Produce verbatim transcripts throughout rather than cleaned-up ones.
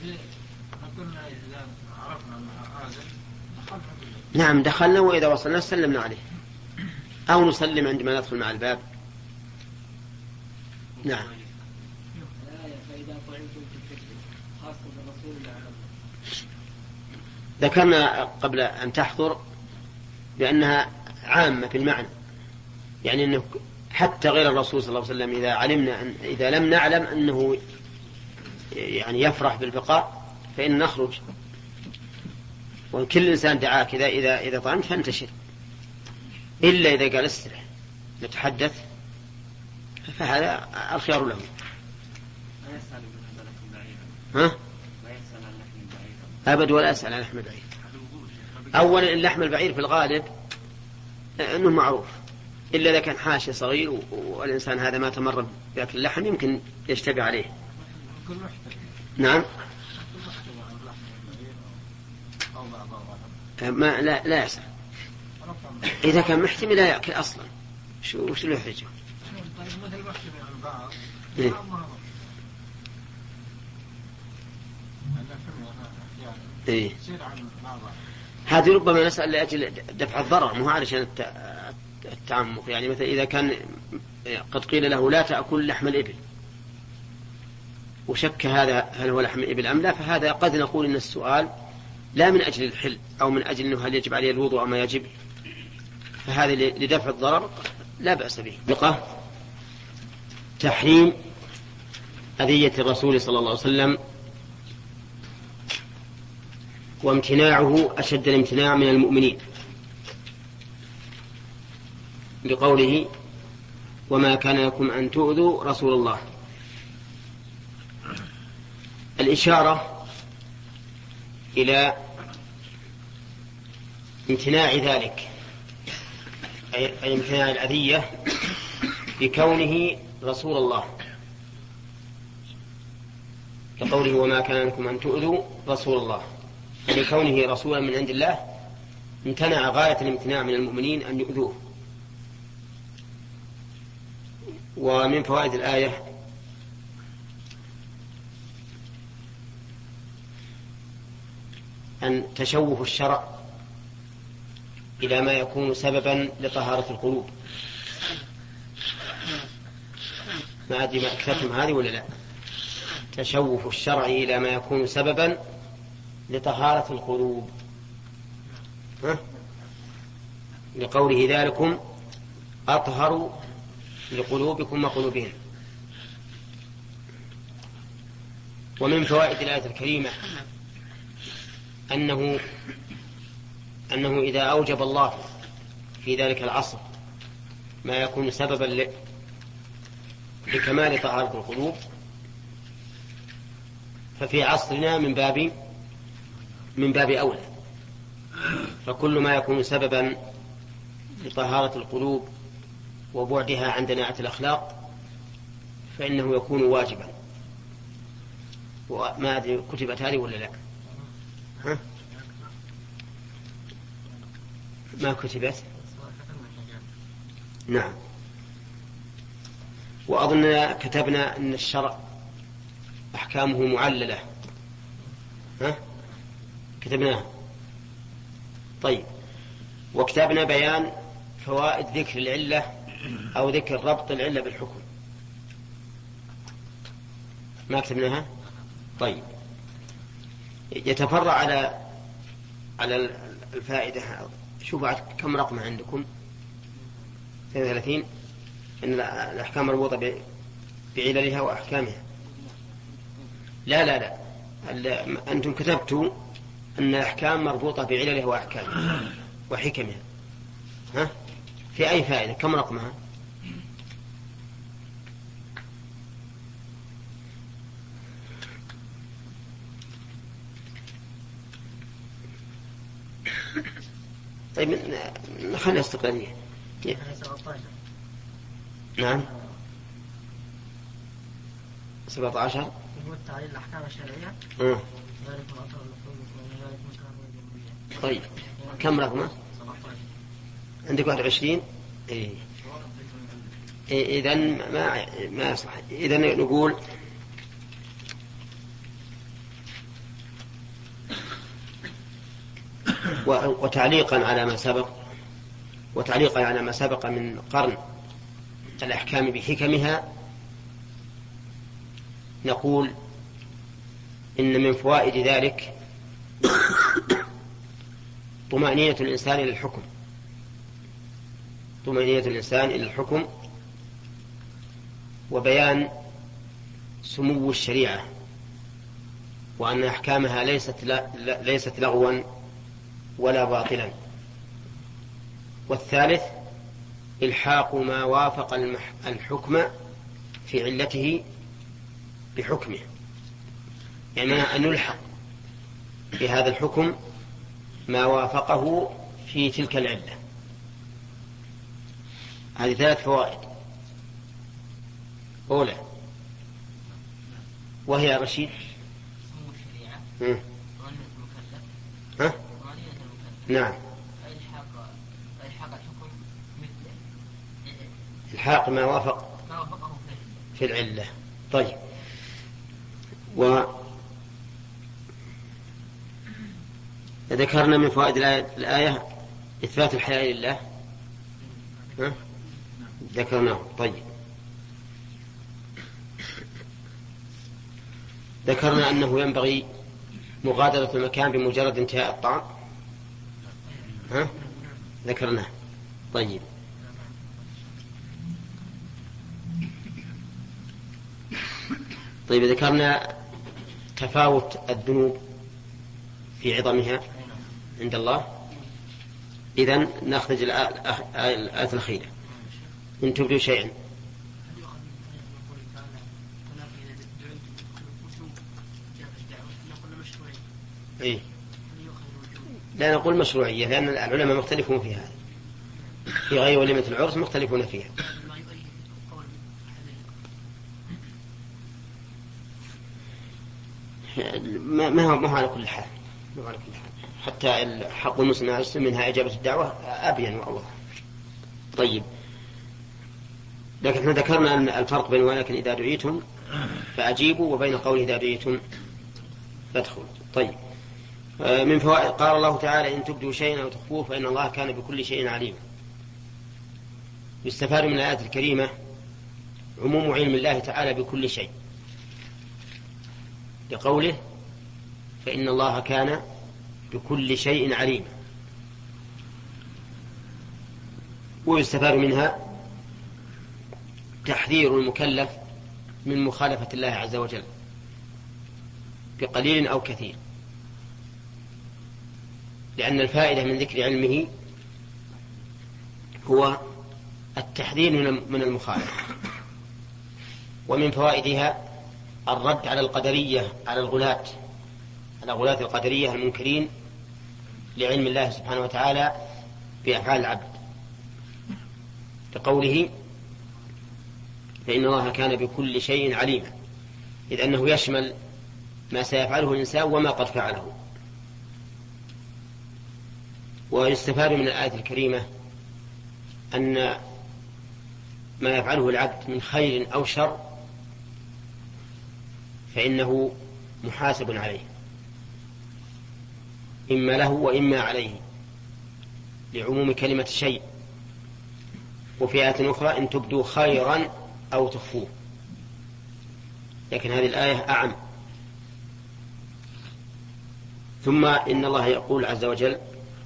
نعم دخلنا، وإذا وصلنا سلمنا عليه أو نسلم عندما ندخل مع الباب. نعم. ذكرنا قبل أن تحضر بأنها عامة في المعنى، يعني أنه حتى غير الرسول صلى الله عليه وسلم إذا علمنا أن إذا لم نعلم أنه يعني يفرح بالبقاء فإن نخرج، وإن كل إنسان دعاك إذا إذا إذا طعنت فانتشر، إلا إذا قال استرح نتحدث فهذا الخيار له. ها؟ أبد ولا أسأل عن لحم البعير. أولا اللحم البعير في الغالب أنه معروف، إلا إذا كان حاشي صغير والإنسان هذا ما تمر بأكل اللحم يمكن يشتبه عليه. نعم. ما لا لا يسأل إذا كان محتمل لا يأكل أصلا. شو وش له حجة؟ إيه؟ إيه؟ هذه ربما نسأل لأجل دفع الضرر مو علشان التعمق، يعني مثلا إذا كان قد قيل له لا تأكل لحم الإبل وشك هذا هل هو لحم الإبل أم لا، فهذا قد نقول إن السؤال لا من أجل الحل أو من أجل أنه هل يجب عليه الوضوء أو ما يجب، فهذا لدفع الضرر لا بأس به. بقى تحريم أذية الرسول صلى الله عليه وسلم وامتناعه أشد الامتناع من المؤمنين، بقوله وما كان لكم أن تؤذوا رسول الله. الإشارة إلى امتناع ذلك أي امتناع الأذية بكونه رسول الله، كقوله وما كان لكم أن تؤذوا رسول الله، يعني كونه رسولا من عند الله امتنع غاية الامتناع من المؤمنين أن يؤذوه. ومن فوائد الآية أن تشوه الشرع إلى ما يكون سببا لطهارة القلوب. ما أدري ما أكثرتم هذه ولا لا؟ تشوه الشرع إلى ما يكون سببا لطهارة القلوب، ها؟ لقوله ذلكم أطهر لقلوبكم وقلوبهم. ومن فوائد الآية الكريمة أنه أنه إذا أوجب الله في ذلك العصر ما يكون سببا لكمال طهارة القلوب، ففي عصرنا من باب من باب أولى. فكل ما يكون سببا لطهارة القلوب وبعدها عن دناءة الأخلاق فإنه يكون واجبا. وما أدري كتبت هذه ولا لا؟ ها؟ ما كتبت؟ نعم. وأظن كتبنا أن الشرع أحكامه معللة، ها؟ كتبناها. طيب. وكتبنا بيان فوائد ذكر العلة أو ذكر ربط العلة بالحكم، ما كتبناها؟ طيب. يتفرع على على الفائدة. شوفوا كم رقم عندكم؟ اثنين وثلاثين. إن الأحكام مربوطة بعللها وأحكامها. لا لا لا أنتم كتبتوا أن الأحكام مربوطة بعللها وأحكامها وحكمها. ها؟ في أي فائدة؟ كم رقمها؟ طيب نخلي استقلالية. نعم سبعة عشر. يقول تعليل الأحكام الشرعية. أه. طيب كم رقمه؟ عندك واحد وعشرين. إيه. إيه إذن ما ما يصلح. إذن نقول وتعليقا على ما سبق وتعليقا على ما سبق من قرن الأحكام بحكمها، نقول إن من فوائد ذلك طمأنينة الإنسان إلى الحكم طمأنينة الإنسان إلى الحكم وبيان سمو الشريعة، وأن أحكامها ليست ليست لغوا ولا باطلا. والثالث إلحاق ما وافق الحكم في علته بحكمه، يعني أن نلحق بهذا الحكم ما وافقه في تلك العلة. هذه ثلاث فوائد. أولى وهي رشيد ها؟ ها؟ نعم، الحاق ما وافق في العلة. طيب، وذكرنا من فوائد الآية إثبات الحياء لله، ها؟ ذكرناه. طيب، ذكرنا أنه ينبغي مغادرة المكان بمجرد انتهاء الطعام، ها؟ ذكرناه. طيب، طيب ذكرنا تفاوت الذنوب في عظمها عند الله. إذن نخرج الآية الأخيرة: إن تبدوا شيئا. إيه؟ لا نقول مشروعية، لأن العلماء مختلفون في هذا، في غير وليمة العرس مختلفون فيها. ما هو ما هو على كل حال، ما هو على كل حال. حتى حق المسلم على المسلم منها إجابة الدعوة أبين وأوضح. طيب، لكن احنا ذكرنا أن الفرق بين ولكن إذا دعيتم فأجيبوا وبين قوله إذا دعيتم فادخلوا. طيب، من فوائد قال الله تعالى: إن تبدوا شيئا أو تخفوه فإن الله كان بكل شيء عليما. يستفاد من الآية الكريمة عموم علم الله تعالى بكل شيء، لقوله: فإن الله كان بكل شيء عليما. ويستفاد منها تحذير المكلف من مخالفة الله عز وجل بقليل أو كثير، لأن الفائدة من ذكر علمه هو التحذير من المخالفة. ومن فوائدها الرد على القدرية، على الغلاة على غلاة القدرية المنكرين لعلم الله سبحانه وتعالى بأفعال العبد، لقوله: فإن الله كان بكل شيء عليما، إذ أنه يشمل ما سيفعله الإنسان وما قد فعله. ويستفاد من الآية الكريمة أن ما يفعله العبد من خير أو شر فإنه محاسب عليه، إما له وإما عليه، لعموم كلمة شيء. وفي آية أخرى: إن تبدوا خيرا أو تخفوه، لكن هذه الآية أعم. ثم إن الله يقول عز وجل: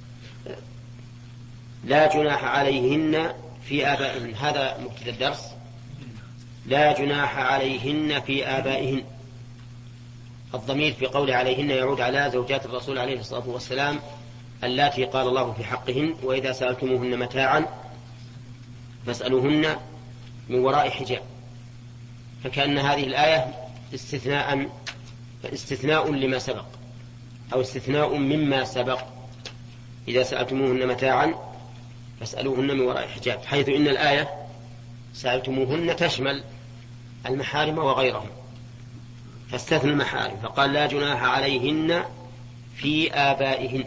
لا جناح عليهن في آبائهن. هذا مبتدأ الدرس: لا جناح عليهن في آبائهن. الضمير في قول عليهن يعود على زوجات الرسول عليه الصلاة والسلام اللاتي قال الله في حقهن: وإذا سألتموهن متاعا فاسألوهن من وراء حجاب. فكأن هذه الآية استثناء استثناء لما سبق، أو استثناء مما سبق: إذا سألتموهن متاعا فاسألوهن من وراء حجاب، حيث إن الآية سألتموهن تشمل المحارم وغيرهم، فاستثنى المحارم فقال: لا جناح عليهن في آبائهن.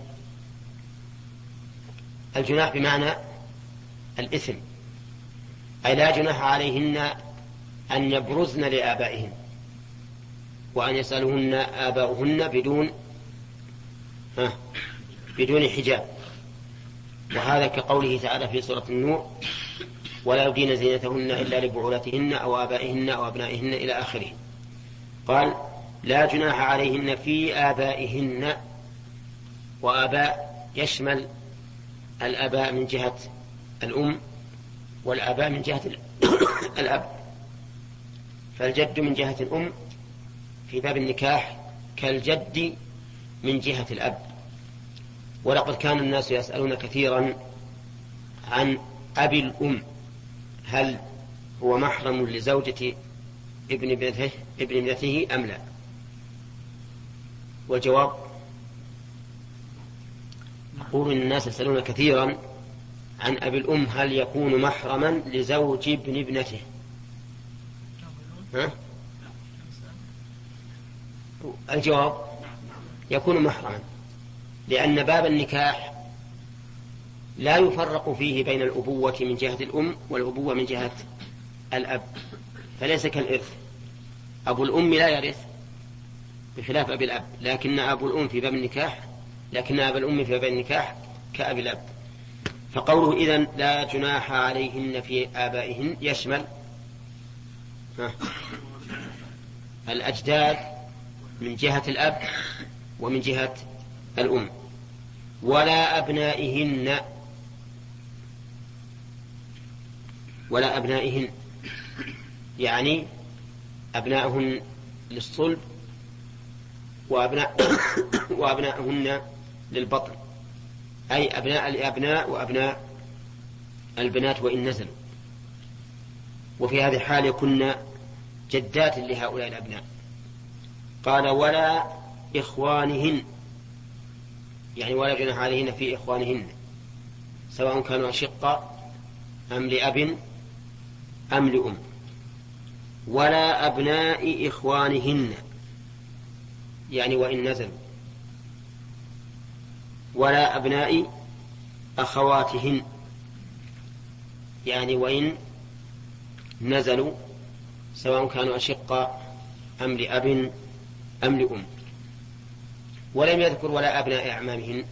الجناح بمعنى الإثم، أي لا جناح عليهن أن يبرزن لآبائهن وأن يسألهن آباؤهن بدون بدون حجاب، وهذا كقوله تعالى في سورة النور: ولا يبدين زينتهن إلا لبعولتهن أو آبائهن أو أبنائهن إلى آخره. قال: لا جناح عليهن في آبائهن، وآباء يشمل الآباء من جهة الأم والآباء من جهة الأب، فالجد من جهة الأم في باب النكاح كالجد من جهة الأب. ولقد كان الناس يسألون كثيرا عن أبي الأم، هل هو محرم لزوجة ابن ابنته, ابن ابنته أم لا؟ والجواب: أقول إن الناس يسألون كثيرا عن أبي الأم هل يكون محرما لزوج ابن ابنته. ها؟ الجواب: يكون محرما، لأن باب النكاح لا يفرق فيه بين الأبوة من جهة الأم والأبوة من جهة الأب، فليس كالإرث. أبو الأم لا يرث بخلاف أبي الأب، لكن أبو الأم في باب النكاح لكن أبا الأم في باب النكاح كأبي الأب. فقوله إذن لا جناح عليهن في آبائهن يشمل الأجداد من جهة الأب ومن جهة الأم. ولا أبنائهن، ولا أبنائهن يعني أبنائهن للصلب وأبناء وأبنائهن للبطن، أي أبناء الأبناء وأبناء البنات وإن نزلوا. وفي هذه الحال يكون جدات لهؤلاء الأبناء. قال: ولا إخوانهن، يعني ولا جناح عليهن في إخوانهن، سواء كانوا أشقاء أم لأب أم لأم. ولا أبناء إخوانهن، يعني وإن نزلوا. ولا أبناء أخواتهن، يعني وإن نزلوا، سواء كانوا أشقاء أم لأب أم لأم. ولم يذكر ولا أبناء أعمامهن.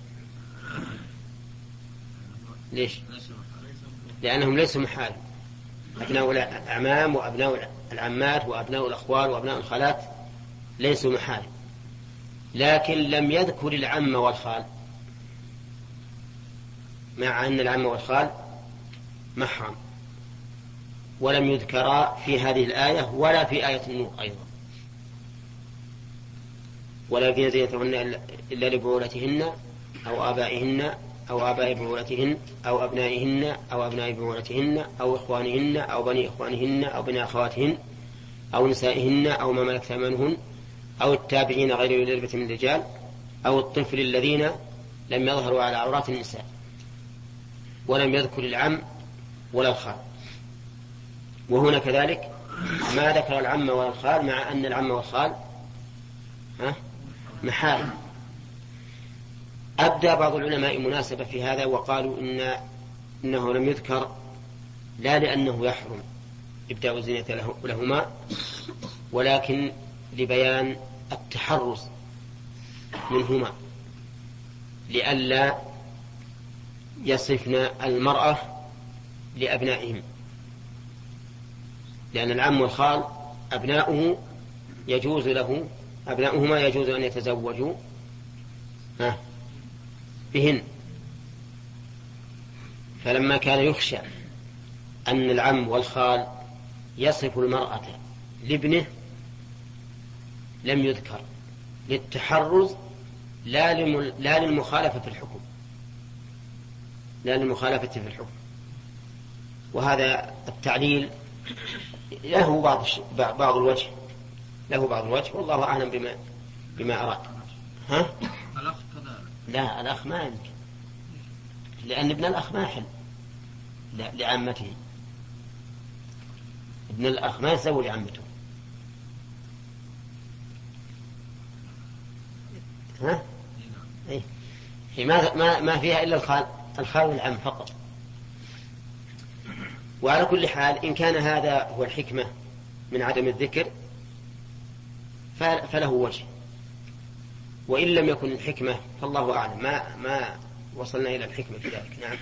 ليش؟ لأنهم ليسوا محال. أبناء الأعمام وأبناء العمات وأبناء الأخوال وأبناء الخالات ليسوا محال، لكن لم يذكر العم والخال، مع أن العم والخال محرم، ولم يذكرا في هذه الآية ولا في آية النور أيضا. ولا يبدين زينتهن إلا لبعولتهن أو آبائهن أو آباء بعولتهن أو أبنائهن أو أبناء بعولتهن أو إخوانهن أو بني إخوانهن أو بني أخواتهن أو نسائهن أو ما ملكت أيمانهن أو التابعين غير أولي الإربة من الرجال أو الطفل الذين لم يظهروا على عورات النساء. ولم يذكر العم ولا الخال. وهنا كذلك ما ذكر العم ولا الخال، مع أن العم والخال ها محال. أبدى بعض العلماء مناسبة في هذا وقالوا إن إنه لم يذكر لا لأنه يحرم إبداء الزينة له لهما، ولكن لبيان التحرز منهما، لئلا يصفن المرأة لأبنائهم، لأن العم والخال أبناؤه يجوز له أبناؤهما يجوز أن يتزوجوا بهن. فلما كان يخشى أن العم والخال يصف المرأة لابنه لم يذكر، للتحرز لا لا للمخالفة في الحكم، لا للمخالفة في الحكم. وهذا التعليل له بعض بعض الوجه له بعض الوجه والله أعلم بما بما أراد. ها؟ الأخ كذا؟ لا، الأخ ما يمكن، لأن ابن الأخ ما يحل لعمته. ابن الأخ ما يسوي لعمته. ها؟ إيه؟ ما ما ما فيها إلا الخال الخال والعم فقط. وعلى كل حال إن كان هذا هو الحكمة من عدم الذكر فله وجه. وإن لم يكن الحكمة فالله أعلم، ما ما وصلنا إلى الحكمة في ذلك. نعم.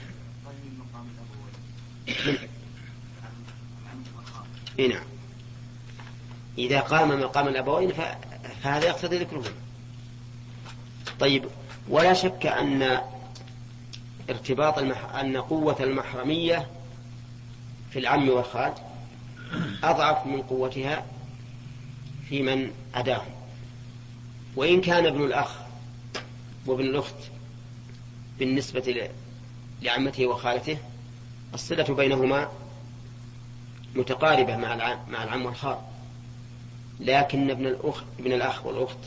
إيه نعم. إذا قام مقام الأبوين فهذا يقتضي ذكرهم. طيب، ولا شك أن ارتباط المح... أن قوة المحرمية في العم والخال أضعف من قوتها في من عداهم. وإن كان ابن الأخ وابن الأخت بالنسبة لعمته وخالته الصلة بينهما متقاربة مع العم, مع العم والخال، لكن ابن الأخ ابن الأخ والأخت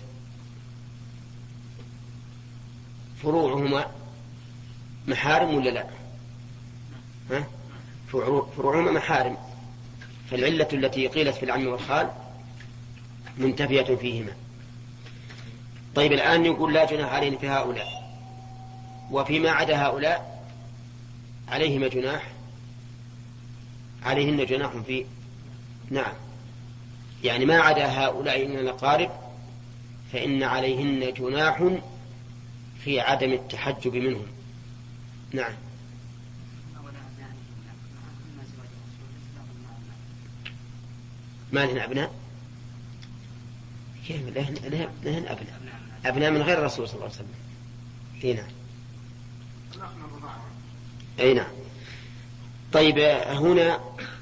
فروعهما محارم ولا لا؟ ها؟ فروعهما محارم، فالعلة التي قيلت في العم والخال منتفية فيهما. طيب، الآن يقول لا جناح عليهم في هؤلاء، وفيما عدا هؤلاء عليهما جناح، عليهن جناح في نعم، يعني ما عدا هؤلاء من الأقارب فإن عليهن جناح في عدم التحجب منهم. نعم. ما لهن أبناء؟ كيف لهن, لهن أبناء؟ أبناء من غير الرسول صلى الله عليه وسلم. هنا أي نعم. طيب، هنا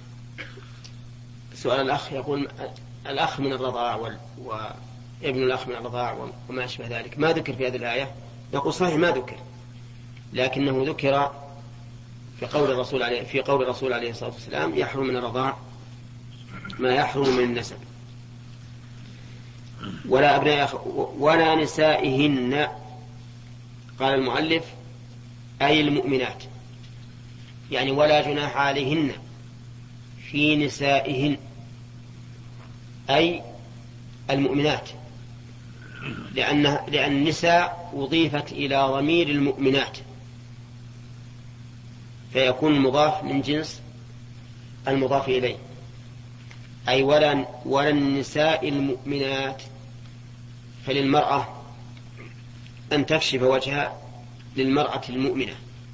سؤال الأخ يقول الأخ من الرضاع وابن الأخ من الرضاع وما أشبه ذلك ما ذكر في هذه الآية. يقول صحيح ما ذكر، لكنه ذكر في قول الرسول عليه في قول الرسول عليه الصلاة والسلام يحرم من الرضاع ما يحرم من النسب. ولا أبناء ولا نسائهن، قال المؤلف أي المؤمنات، يعني ولا جناح عليهن في نسائهن أي المؤمنات، لأن لأن النساء أضيفت إلى ضمير المؤمنات فيكون المضاف من جنس المضاف إليه، أي ولا ولا النساء المؤمنات. فللمرأة أن تكشف وجهها للمرأة المؤمنة،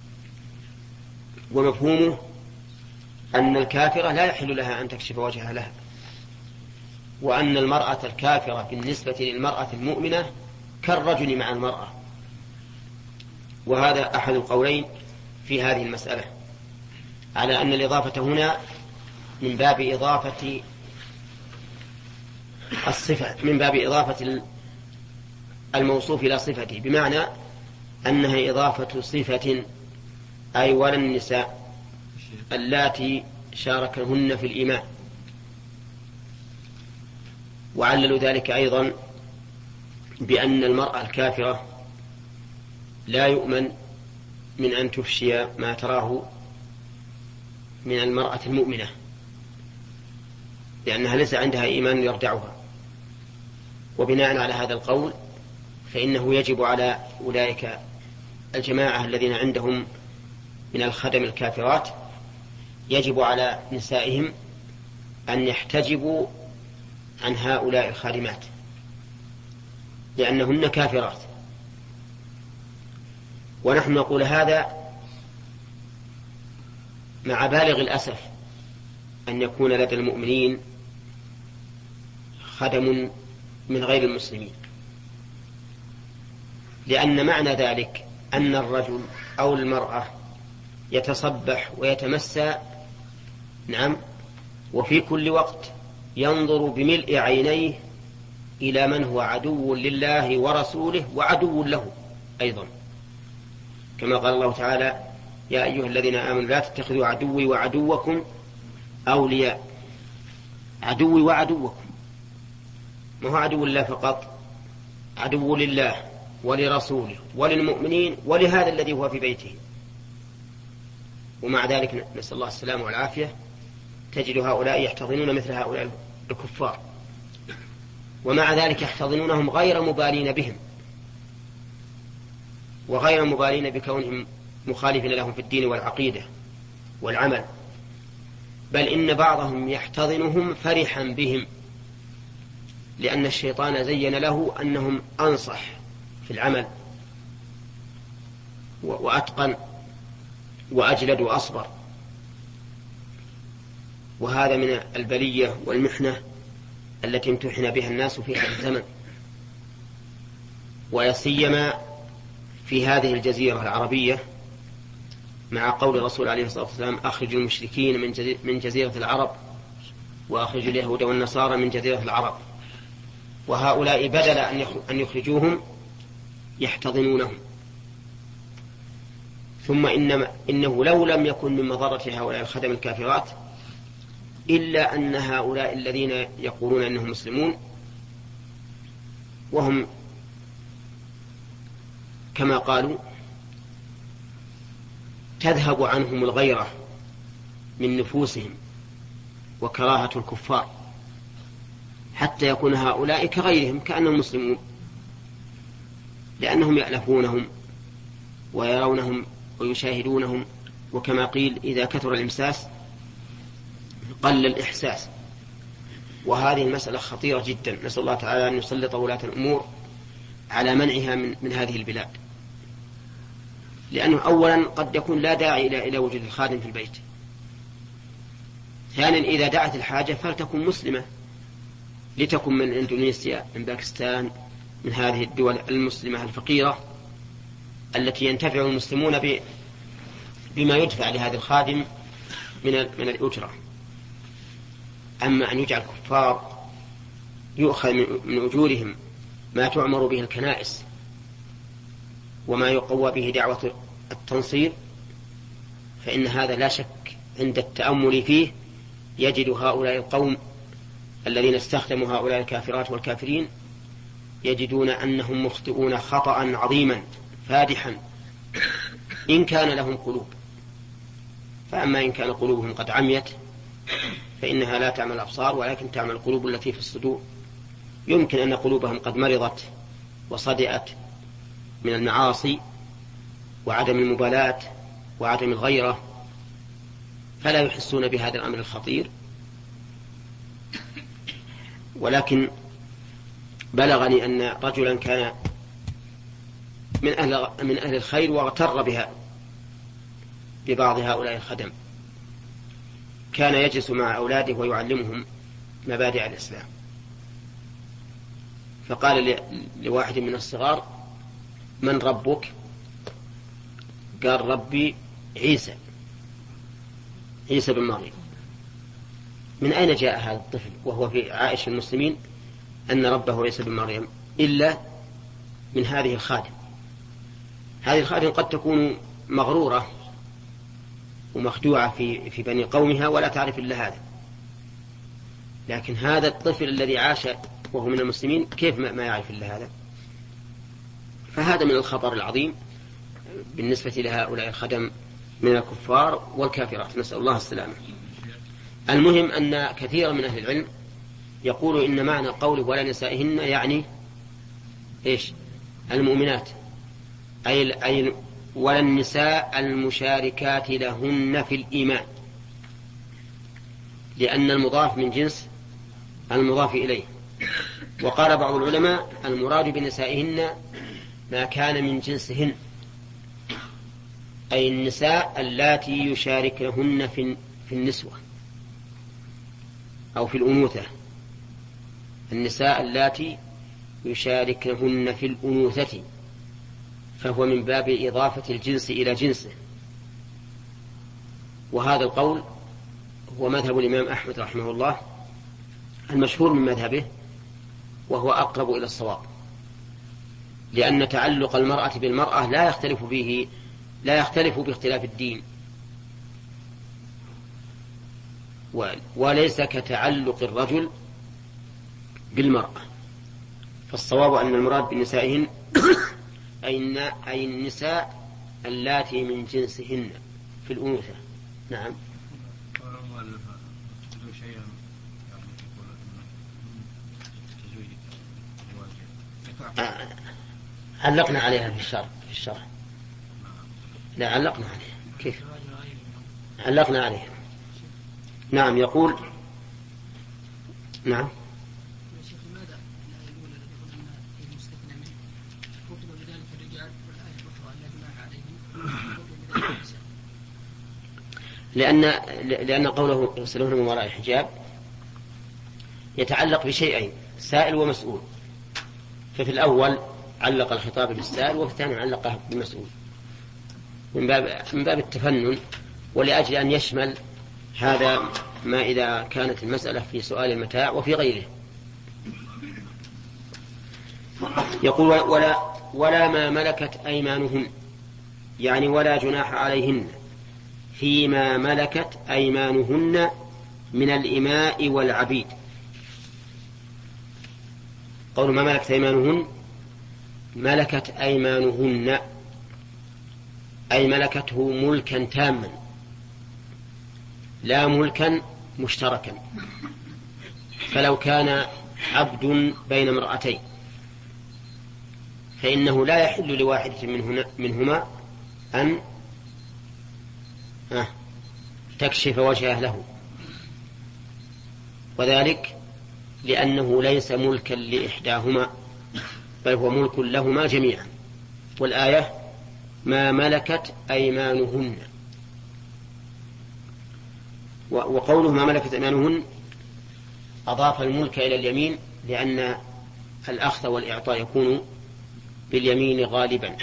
ومفهومه أن الكافرة لا يحل لها أن تكشف وجهها لها، وأن المرأة الكافرة بالنسبة للمرأة المؤمنة كالرجل مع المرأة. وهذا أحد القولين في هذه المسألة، على أن الإضافة هنا من باب إضافة الصفة، من باب إضافة الموصوف إلى صفته، بمعنى أنها إضافة صفة، أي ولا النساء اللاتي شاركهن في الإيمان. وعللوا ذلك أيضا بأن المرأة الكافرة لا يؤمن من أن تفشي ما تراه من المرأة المؤمنة، لأنها ليس عندها إيمان يرجعها. وبناء على هذا القول فإنه يجب على أولئك الجماعة الذين عندهم من الخدم الكافرات، يجب على نسائهم أن يحتجبوا عن هؤلاء الخادمات لأنهن كافرات. ونحن نقول هذا مع بالغ الأسف أن يكون لدى المؤمنين خدم من غير المسلمين، لأن معنى ذلك أن الرجل أو المرأة يتصبح ويتمسى نعم وفي كل وقت ينظر بملء عينيه إلى من هو عدو لله ورسوله وعدو له أيضا، كما قال الله تعالى يا أيها الذين آمنوا لا تتخذوا عدوي وعدوكم أولياء. عدوي وعدوكم ما هو عدو الله فقط، عدو لله ولرسوله وللمؤمنين ولهذا الذي هو في بيته. ومع ذلك نسأل الله السلامة والعافية تجد هؤلاء يحتضنون مثل هؤلاء الكفار، ومع ذلك يحتضنونهم غير مبالين بهم وغير مبالين بكونهم مخالفين لهم في الدين والعقيدة والعمل، بل إن بعضهم يحتضنهم فرحا بهم، لأن الشيطان زين له أنهم أنصح في العمل وأتقن وأجلد وأصبر، وهذا من البلية والمحنة التي امتحن بها الناس في هذا الزمن، ويسيما في هذه الجزيرة العربية، مع قول الرسول عليه الصلاة والسلام: أخرجوا المشركين من جزيرة العرب وأخرجوا اليهود والنصارى من جزيرة العرب. وهؤلاء بدل أن يخرجوهم يحتضنونهم. ثم إن إنه لو لم يكن من مضرة هؤلاء الخدم الكافرات إلا أن هؤلاء الذين يقولون أنهم مسلمون وهم كما قالوا تذهب عنهم الغيرة من نفوسهم وكراهة الكفار، حتى يكون هؤلاء كغيرهم كأنهم مسلمون، لأنهم يألفونهم ويرونهم ويشاهدونهم، وكما قيل: إذا كثر الإمساس قل الإحساس. وهذه المسألة خطيرة جدا، نسأل الله تعالى أن يسلط ولاة الأمور على منعها من, من هذه البلاد، لأنه أولا قد يكون لا داعي إلى, إلى وجود الخادم في البيت. ثانيا إذا دعت الحاجة فلتكن مسلمة، لتكن من إندونيسيا، من باكستان، من هذه الدول المسلمة الفقيرة التي ينتفع المسلمون بما يدفع لهذا الخادم من من الأجرة. أما أن يجعل كفار يؤخذ من أجورهم ما تعمر به الكنائس وما يقوى به دعوة التنصير، فإن هذا لا شك عند التأمل فيه يجد هؤلاء القوم الذين استخدموا هؤلاء الكافرات والكافرين يجدون أنهم مخطئون خطأ عظيما فادحا، إن كان لهم قلوب. فأما إن كان قلوبهم قد عميت فإنها لا تعمل الأبصار ولكن تعمل القلوب التي في الصدور. يمكن أن قلوبهم قد مرضت وصدئت من المعاصي وعدم المبالاة وعدم الغيرة، فلا يحسون بهذا الأمر الخطير. ولكن بلغني أن رجلا كان من أهل, من أهل الخير واغتر بها ببعض هؤلاء الخدم، كان يجلس مع أولاده ويعلمهم مبادئ الإسلام، فقال لواحد من الصغار: من ربك؟ قال: ربي عيسى عيسى بن مريم. من أين جاء هذا الطفل وهو في عائش المسلمين أن ربه عيسى بن مريم؟ إلا من هذه الخادم. هذه الخادم قد تكون مغرورة ومخدوعة في في بني قومها ولا تعرف إلا هذا، لكن هذا الطفل الذي عاش وهو من المسلمين كيف ما يعرف إلا هذا؟ فهذا من الخطر العظيم بالنسبة لهؤلاء الخدم من الكفار والكافرات، نسأل الله السلامة. المهم أن كثيرا من أهل العلم يقول إن معنى قوله ولا نسائهن يعني إيش؟ المؤمنات، أي أي ولا النساء المشاركات لهن في الإيمان، لأن المضاف من جنس المضاف إليه. وقال بعض العلماء المراد بنسائهن ما كان من جنسهن، أي النساء اللاتي يشاركهن في النسوة أو في الأنوثة، النساء اللاتي يشاركهن في الأنوثة، فهو من باب إضافة الجنس إلى جنسه. وهذا القول هو مذهب الإمام أحمد رحمه الله المشهور من مذهبه، وهو أقرب إلى الصواب، لأن تعلق المرأة بالمرأة لا يختلف به لا يختلف باختلاف الدين، وليس كتعلق الرجل بالمرأة. فالصواب أن المراد بنسائهن أي النساء اللاتي من جنسهن في الأنوثة. نعم. علقنا عليها في الشرح في الشرح لا علقنا عليها. كيف علقنا عليها؟ نعم. يقول نعم. لأن لأن قوله يرسلون من وراء الحجاب يتعلق بشيئين، سائل ومسؤول. ففي الأول علق الخطاب بالسائل، وفي الثاني علقه بالمسؤول من باب من باب التفنن، ولأجل أن يشمل هذا ما إذا كانت المسألة في سؤال المتاع وفي غيره. يقول ولا ولا ما ملكت أيمانهن، يعني ولا جناح عليهن فيما ملكت أيمانهن من الإماء والعبيد. قول ما ملكت أيمانهن، ملكت أيمانهن أي ملكته ملكا تاما لا ملكا مشتركا. فلو كان عبد بين امرأتين فإنه لا يحل لواحدة منهما أن تكشف وجهه له، وذلك لأنه ليس ملكا لإحداهما بل هو ملك لهما جميعا. والآية ما ملكت أيمانهن، وقوله ما ملكت أيمانهن أضاف الملك إلى اليمين، لأن الأخذ والإعطاء يكون باليمين غالبا.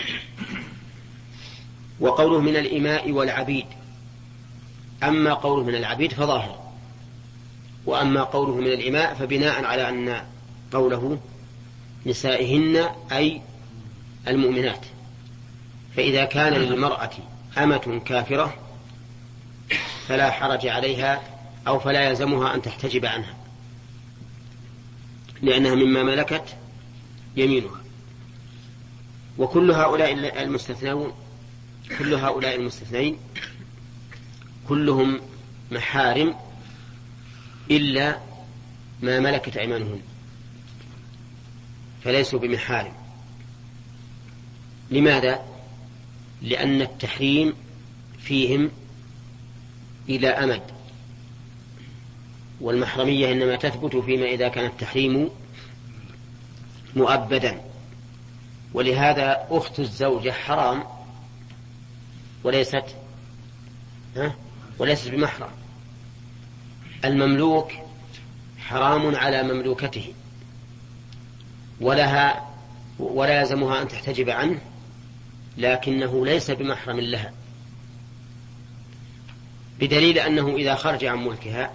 وقوله من الإماء والعبيد، أما قوله من العبيد فظاهر، وأما قوله من الإماء فبناء على أن قوله نسائهن أي المؤمنات. فإذا كان للمرأة أمة كافرة فلا حرج عليها أو فلا يلزمها أن تحتجب عنها، لأنها مما ملكت يمينها. وكل هؤلاء المستثنون كل هؤلاء المستثنين كلهم محارم إلا ما ملكت أيمانهن، فليسوا بمحارم. لماذا؟ لأن التحريم فيهم إلى أمد، والمحرمية إنما تثبت فيما إذا كان التحريم مؤبدا. ولهذا أخت الزوجة حرام وليست ها وليست بمحرم. المملوك حرام على مملوكته، ولها ولا يلزمها أن تحتجب عنه، لكنه ليس بمحرم لها، بدليل أنه إذا خرج عن ملكها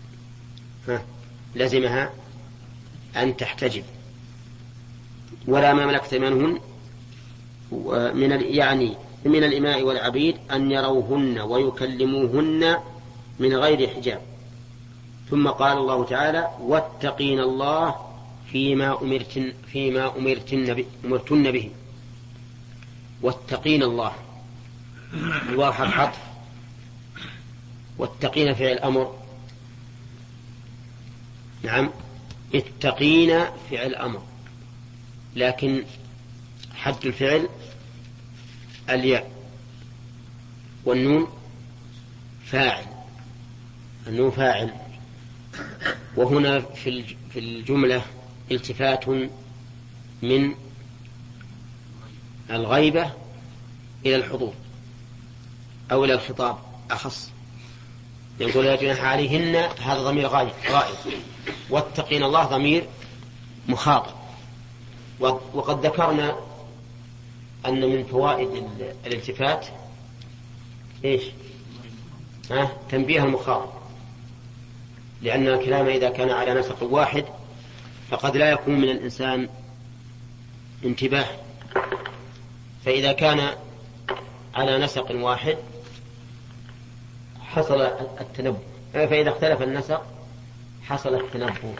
لزمها أن تحتجب. ولا ما ملكت أيمانهن من يعني من الإماء والعبيد أن يروهن ويكلموهن من غير حجاب. ثم قال الله تعالى واتقين الله فيما أمرتن, فيما أمرتن, به أمرتن به. واتقين الله، الله حرف عطف، واتقين فعل أمر. نعم اتقين فعل أمر، لكن حد الفعل الياء، والنون فاعل، النون فاعل. وهنا في الجملة التفات من الغيبة إلى الحضور أو إلى الخطاب أخص. يقول لا جناح عليهن، هذا ضمير غائب، واتقين الله ضمير مخاطب. وقد ذكرنا أن من فوائد الالتفات إيش؟ ها؟ تنبيه المخاطب، لأن الكلام إذا كان على نسق واحد فقد لا يكون من الإنسان انتباه، فإذا كان على نسق واحد حصل التنبه، فإذا اختلف النسق حصل التنبه.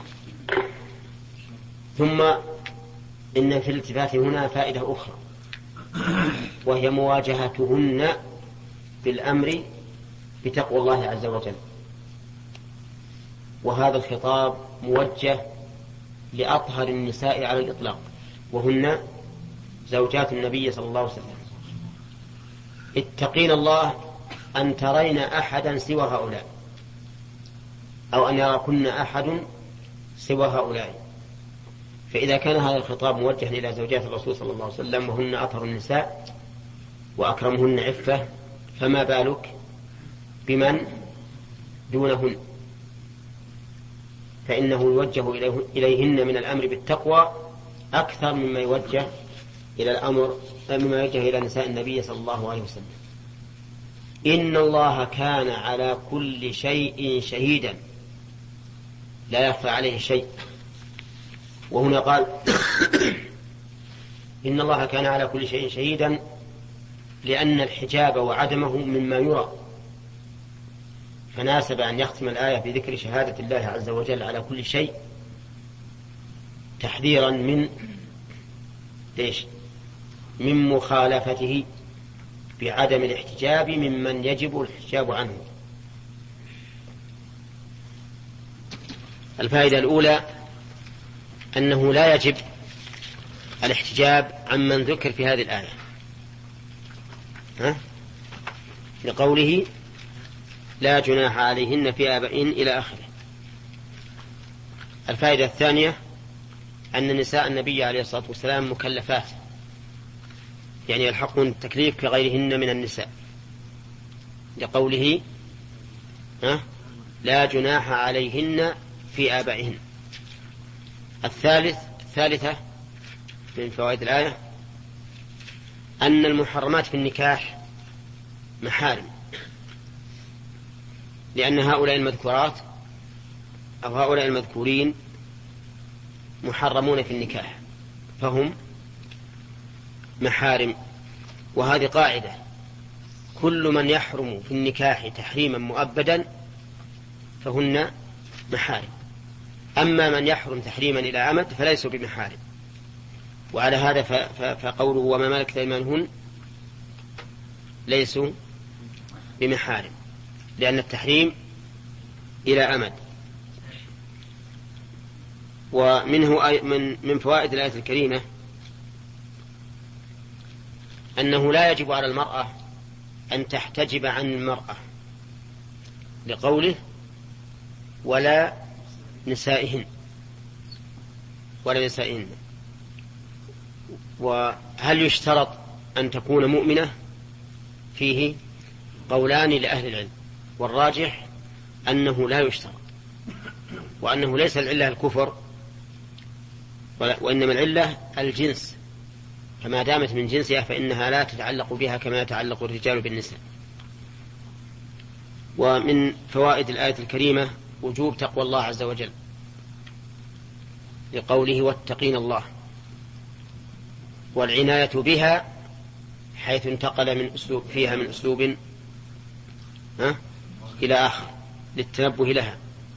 ثم إن في الالتفات هنا فائدة أخرى، وهي مواجهتهن بالأمر بتقوى الله عز وجل. وهذا الخطاب موجه لأطهر النساء على الإطلاق، وهن زوجات النبي صلى الله عليه وسلم. اتقين الله أن ترين أحدا سوى هؤلاء، أو أن يراكن أحد سوى هؤلاء، فإذا كان هذا الخطاب موجها إلى زوجات الرسول صلى الله عليه وسلم وهن أطهر النساء وأكرمهن عفة، فما بالك بمن دونهن؟ فإنه يوجه إليهن من الأمر بالتقوى أكثر مما يوجه إلى الأمر مما يوجه إلى نساء النبي صلى الله عليه وسلم. إن الله كان على كل شيء شهيدا، لا يخفى عليه شيء. وهنا قال إن الله كان على كل شيء شهيدا لأن الحجاب وعدمه مما يرى، فناسب أن يختم الآية بذكر شهادة الله عز وجل على كل شيء تحذيرا من ليش؟ من مخالفته بعدم الاحتجاب ممن يجب الحجاب عنه. الفائدة الأولى أنه لا يجب الاحتجاب عمن ذكر في هذه الآية، ها؟ لقوله لا جناح عليهن في آبائهن إلى آخره. الفائدة الثانية أن نساء النبي عليه الصلاة والسلام مكلفات، يعني يلحقون التكليف كغيرهن من النساء، لقوله ها؟ لا جناح عليهن في آبائهن. الثالث الثالثة من فوائد الآية أن المحرمات في النكاح محارم، لأن هؤلاء المذكورات أو هؤلاء المذكورين محرمون في النكاح فهم محارم. وهذه قاعدة: كل من يحرم في النكاح تحريما مؤبدا فهن محارم، أما من يحرم تحريما إلى أمد فليسوا بمحارم. وعلى هذا فقوله وما ملكت أيمانهن ليسوا بمحارم، لأن التحريم إلى أمد. ومنه من من فوائد الآية الكريمة أنه لا يجب على المرأة أن تحتجب عن المرأة، لقوله ولا نسائهن ولا نسائهن. وهل يشترط أن تكون مؤمنة؟ فيه قولان لأهل العلم، والراجح أنه لا يشترط، وأنه ليس العلة الكفر، وإنما العلة الجنس، فما دامت من جنسها فإنها لا تتعلق بها كما يتعلق الرجال بالنساء. ومن فوائد الآية الكريمة وجوب تقوى الله عز وجل، لقوله واتقين الله، والعناية بها حيث انتقل من أسلوب فيها من أسلوب ها إلى آخر للتنبه لها.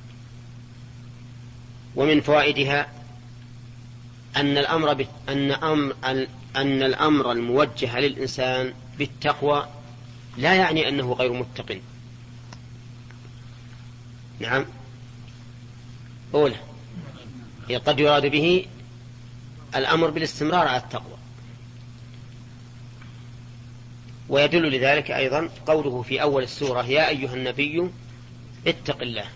ومن فوائدها أن الأمر بت... أن أمر أن الأمر الموجه للإنسان بالتقوى لا يعني أنه غير متق. نعم، أولى قد يراد به الأمر بالاستمرار على التقوى. ويدل لذلك أيضا قوله في أول السورة يا أيها النبي اتق الله،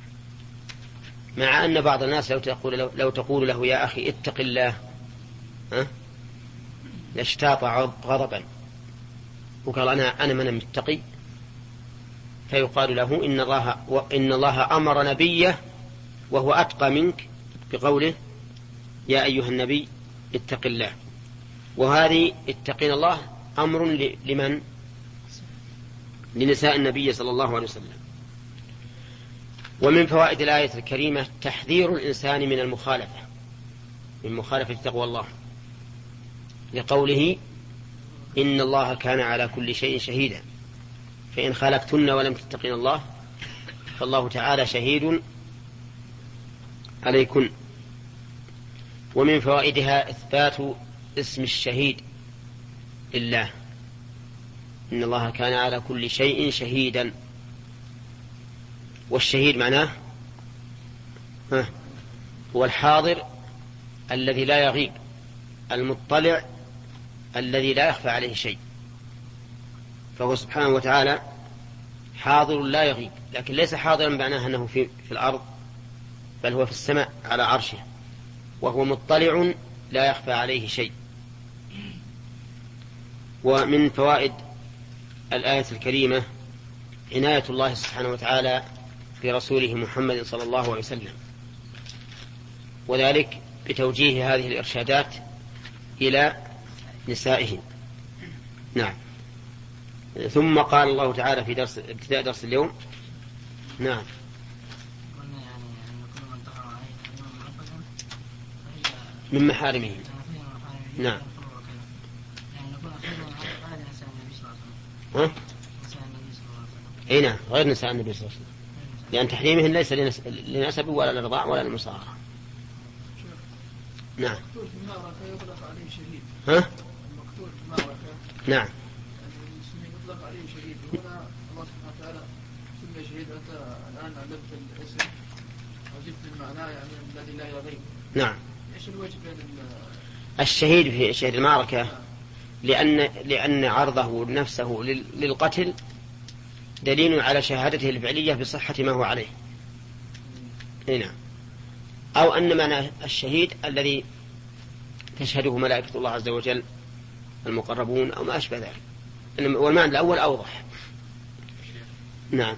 مع أن بعض الناس لو تقول, لو, لو تقول له يا أخي اتق الله ها لاشتاط غضبا وقال أنا, أنا من متقي، فيقال له إن الله, إن الله أمر نبيه وهو أتقى منك بقوله يا أيها النبي اتق الله. وهذه اتقين الله أمر لمن؟ لنساء النبي صلى الله عليه وسلم. ومن فوائد الآية الكريمة تحذير الإنسان من المخالفة، من مخالفة تقوى الله، لقوله إن الله كان على كل شيء شهيدا، فإن خالفتن ولم تتقين الله فالله تعالى شهيد عليكن. ومن فوائدها إثبات اسم الشهيد لله، إن الله كان على كل شيء شهيدا. والشهيد معناه هو الحاضر الذي لا يغيب، المطلع الذي لا يخفى عليه شيء، فهو سبحانه وتعالى حاضر لا يغيب، لكن ليس حاضرا معناه أنه في, في الأرض، بل هو في السماء على عرشه. وهو مطلع لا يخفى عليه شيء. ومن فوائد الآية الكريمة عناية الله سبحانه وتعالى برسوله محمد صلى الله عليه وسلم، وذلك بتوجيه هذه الإرشادات إلى نسائه. نعم. ثم قال الله تعالى في درس ابتداء درس اليوم. نعم. من محارمه. نعم. ها؟ اي نعم، غير نساء النبي صلى الله عليه وسلم، لأن تحريمهن ليس لنسب ولا للرضاع ولا للمصاهرة. نعم. ها؟ نعم. نعم. الشهيد في شهيد المعركة لأن لأن عرضه نفسه للقتل دليل على شهادته الفعلية بصحة ما هو عليه. نعم. أو أن معنى الشهيد الذي تشهده ملائكة الله عز وجل المقربون أو ما أشبه ذلك، والمعنى الأول أوضح. نعم.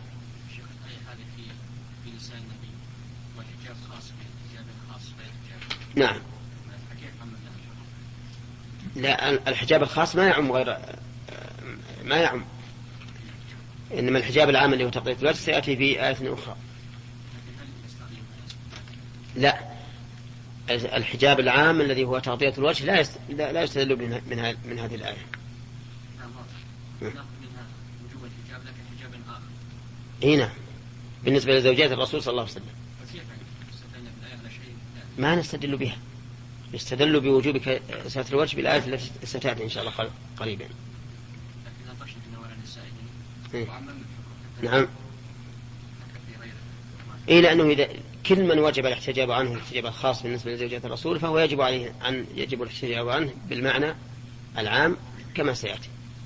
نعم. لا، الحجاب الخاص ما يعم غير ما يعم، إنما الحجاب العام اللي هو تغطية الوجه سيأتي في آية أخرى. لا، الحجاب العام الذي هو تغطية الوجه لا يست... لا يستدل من ه... من هذه الآية. هنا بالنسبة لزوجات الرسول صلى الله عليه وسلم ما نستدل بها، يستدل بوجوب ستر الوجه بالآية التي ستأتي إن شاء الله قريبا. نعم. إيه، لأنه إذا كل من وجب الاحتجاب عنه الاحتجاب الخاص بالنسبة لزوجات الرسول فهو يجب عليه أن يجب الاحتجاب عنه بالمعنى العام كما سيأتي.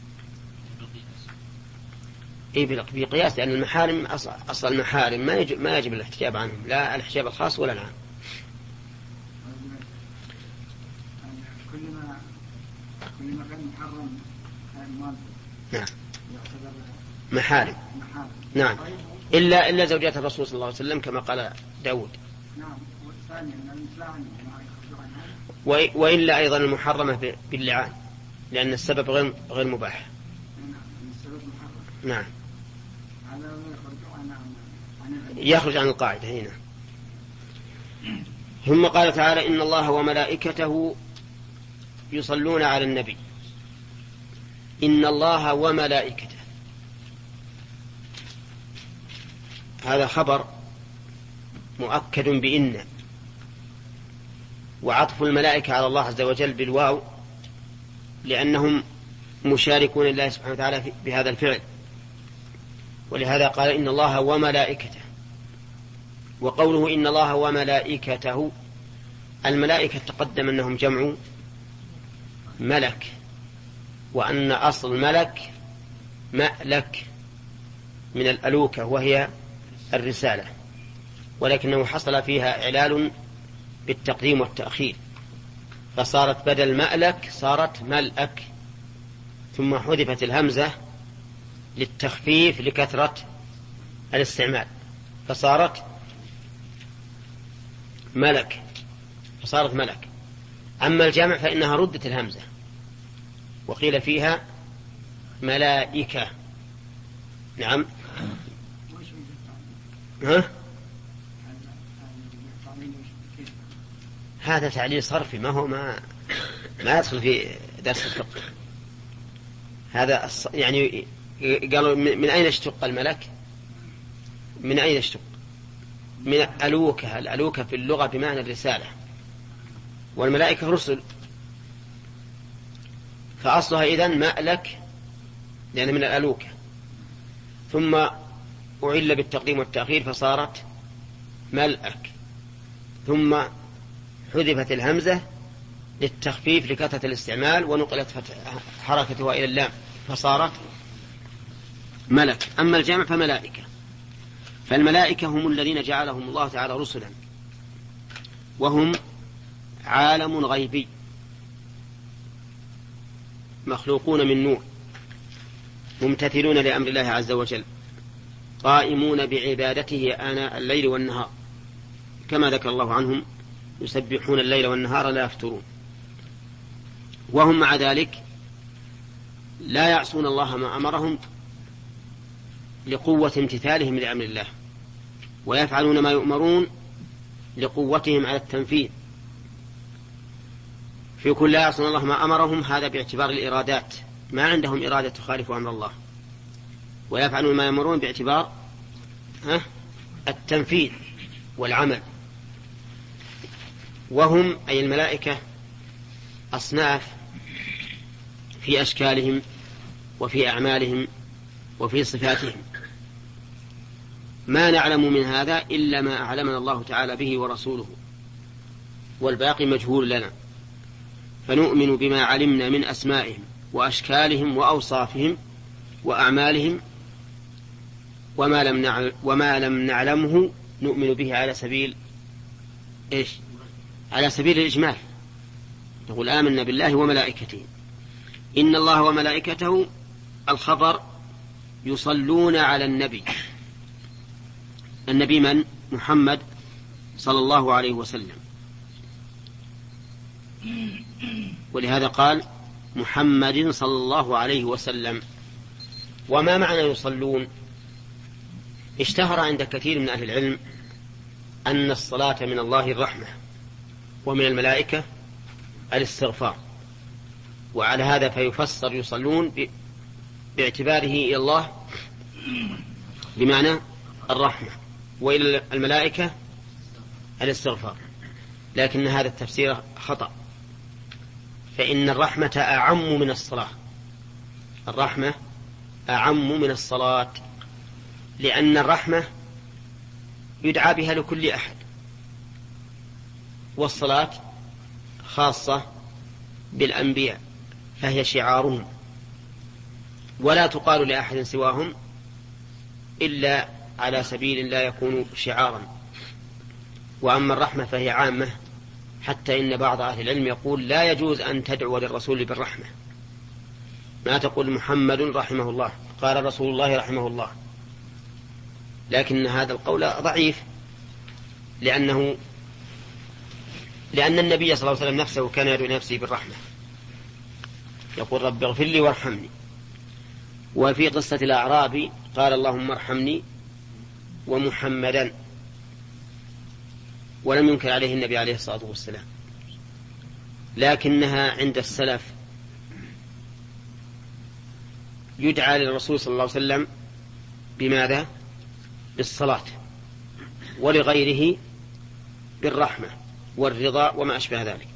إيه، بقياس، لأن المحارم أصل المحارم ما يجب, ما يجب الاحتجاب عنهم، لا الاحتجاب الخاص ولا العام. كلما كلما كان محرم نعم محارم. نعم، إلا إلا زوجات الرسول صلى الله عليه وسلم كما قال داود. نعم. وإلا أيضا المحرمة باللعان، لأن السبب غير غير مباح. نعم. يخرج عن القاعدة هنا. ثم قال تعالى: إن الله وملائكته يصلون على النبي. إن الله وملائكته، هذا خبر مؤكد بإن، وعطف الملائكة على الله عز وجل بالواو لأنهم مشاركون لله سبحانه وتعالى بهذا الفعل، ولهذا قال إن الله وملائكته. وقوله إن الله وملائكته، الملائكة تقدم أنهم جمع ملك، وأن أصل ملك مألك من الألوكة وهي الرسالة، ولكنه حصل فيها إعلال بالتقديم والتأخير، فصارت بدل مألك صارت ملأك، ثم حذفت الهمزة للتخفيف لكثرة الاستعمال فصارت ملك فصارت ملك. أما الجمع فإنها ردت الهمزة وقيل فيها ملائكة. نعم. ها؟ هذا تعليل صرفي، ما هو ما ما يدخل في درس الفقه. هذا يعني قالوا من أين اشتق الملك؟ من أين اشتق؟ من الألوكة. الألوكة في اللغة بمعنى الرسالة، والملائكة رسل، فأصلها إذن مألك لأن من الألوكة، ثم أعل بالتقديم والتأخير فصارت ملأك، ثم حذفت الهمزة للتخفيف لكثرة الاستعمال ونقلت حركتها إلى اللام فصارت ملك. أما الجمع فملائكة. فالملائكة هم الذين جعلهم الله تعالى رسلا، وهم عالم غيبي، مخلوقون من نور، ممتثلون لأمر الله عز وجل، قائمون بعبادته آناء الليل والنهار، كما ذكر الله عنهم يسبحون الليل والنهار لا يفترون. وهم مع ذلك لا يعصون الله ما أمرهم لقوة امتثالهم لأمر الله، ويفعلون ما يؤمرون لقوتهم على التنفيذ. في كل لا يعصون الله ما أمرهم، هذا باعتبار الإرادات، ما عندهم إرادة تخالف أمر الله، ويفعلون ما يأمرون باعتبار التنفيذ والعمل. وهم أي الملائكة أصناف في أشكالهم وفي أعمالهم وفي صفاتهم، ما نعلم من هذا إلا ما أعلمنا الله تعالى به ورسوله، والباقي مجهول لنا، فنؤمن بما علمنا من أسمائهم وأشكالهم وأوصافهم وأعمالهم، وما لم نعلم وما لم نعلمه نؤمن به على سبيل إيش؟ على سبيل الإجمال. نقول آمنا بالله وملائكته. إن الله وملائكته الخبر يصلون على النبي. النبي من؟ محمد صلى الله عليه وسلم، ولهذا قال محمد صلى الله عليه وسلم. وما معنى يصلون؟ اشتهر عند كثير من أهل العلم أن الصلاة من الله الرحمة، ومن الملائكة الاستغفار، وعلى هذا فيفسر يصلون باعتباره إلى الله بمعنى الرحمة، وإلى الملائكة الاستغفار. لكن هذا التفسير خطأ، فإن الرحمة أعم من الصلاة. الرحمة أعم من الصلاة، لأن الرحمة يدعى بها لكل أحد، والصلاة خاصة بالأنبياء فهي شعارهم، ولا تقال لأحد سواهم إلا على سبيل لا يكون شعارا. وأما الرحمة فهي عامة، حتى إن بعض أهل العلم يقول لا يجوز أن تدعو للرسول بالرحمة، ما تقول محمد رحمه الله، قال رسول الله رحمه الله، لكن هذا القول ضعيف، لأنه لأن النبي صلى الله عليه وسلم نفسه كان يدعو نفسه بالرحمة، يقول رب اغفر لي وارحمني. وفي قصة الأعرابي قال اللهم ارحمني ومحمدا، ولم ينكر عليه النبي عليه الصلاة والسلام، لكنها عند السلف يدعى للرسول صلى الله عليه وسلم بماذا؟ بالصلاة، ولغيره بالرحمة والرضا وما أشبه ذلك.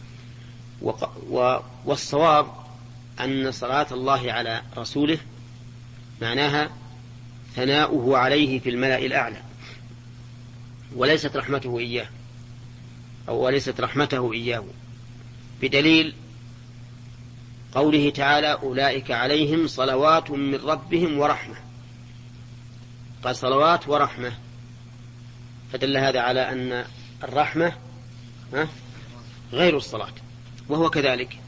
والصواب أن صلاة الله على رسوله معناها ثناؤه عليه في الملأ الأعلى، وليست رحمته إياه أو وليست رحمته إياه، بدليل قوله تعالى أولئك عليهم صلوات من ربهم ورحمة، قال صلوات ورحمة، فدل هذا على أن الرحمة غير الصلاة، وهو كذلك.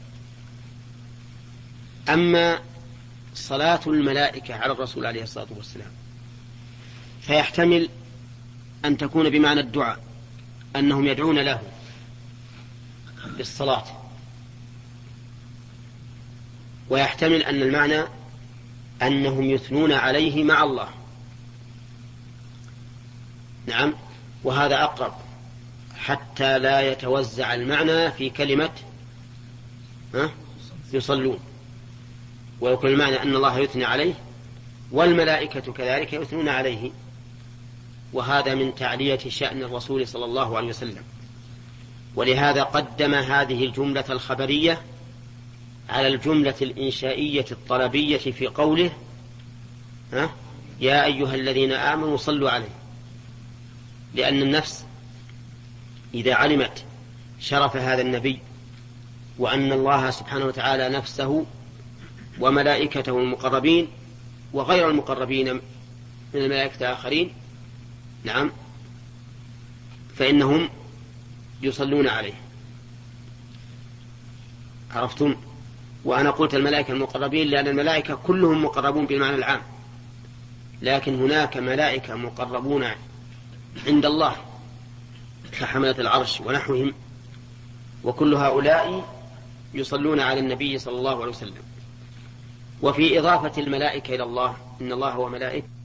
أما صلاة الملائكة على الرسول عليه الصلاة والسلام فيحتمل أن تكون بمعنى الدعاء، أنهم يدعون له بالصلاة، ويحتمل أن المعنى أنهم يثنون عليه مع الله. نعم، وهذا أقرب حتى لا يتوزع المعنى في كلمة يصلون، ويكون المعنى أن الله يثني عليه والملائكة كذلك يثنون عليه، وهذا من تعلية شأن الرسول صلى الله عليه وسلم. ولهذا قدم هذه الجملة الخبرية على الجملة الإنشائية الطلبية في قوله ها يا أيها الذين آمنوا صلوا عليه، لأن النفس إذا علمت شرف هذا النبي وأن الله سبحانه وتعالى نفسه وملائكته المقربين وغير المقربين من الملائكة الآخرين نعم فإنهم يصلون عليه، عرفتم؟ وأنا قلت الملائكة المقربين لأن الملائكة كلهم مقربون بالمعنى العام، لكن هناك ملائكة مقربون عند الله كحملة العرش ونحوهم، وكل هؤلاء يصلون على النبي صلى الله عليه وسلم. وفي إضافة الملائكة إلى الله إن الله هو ملائكة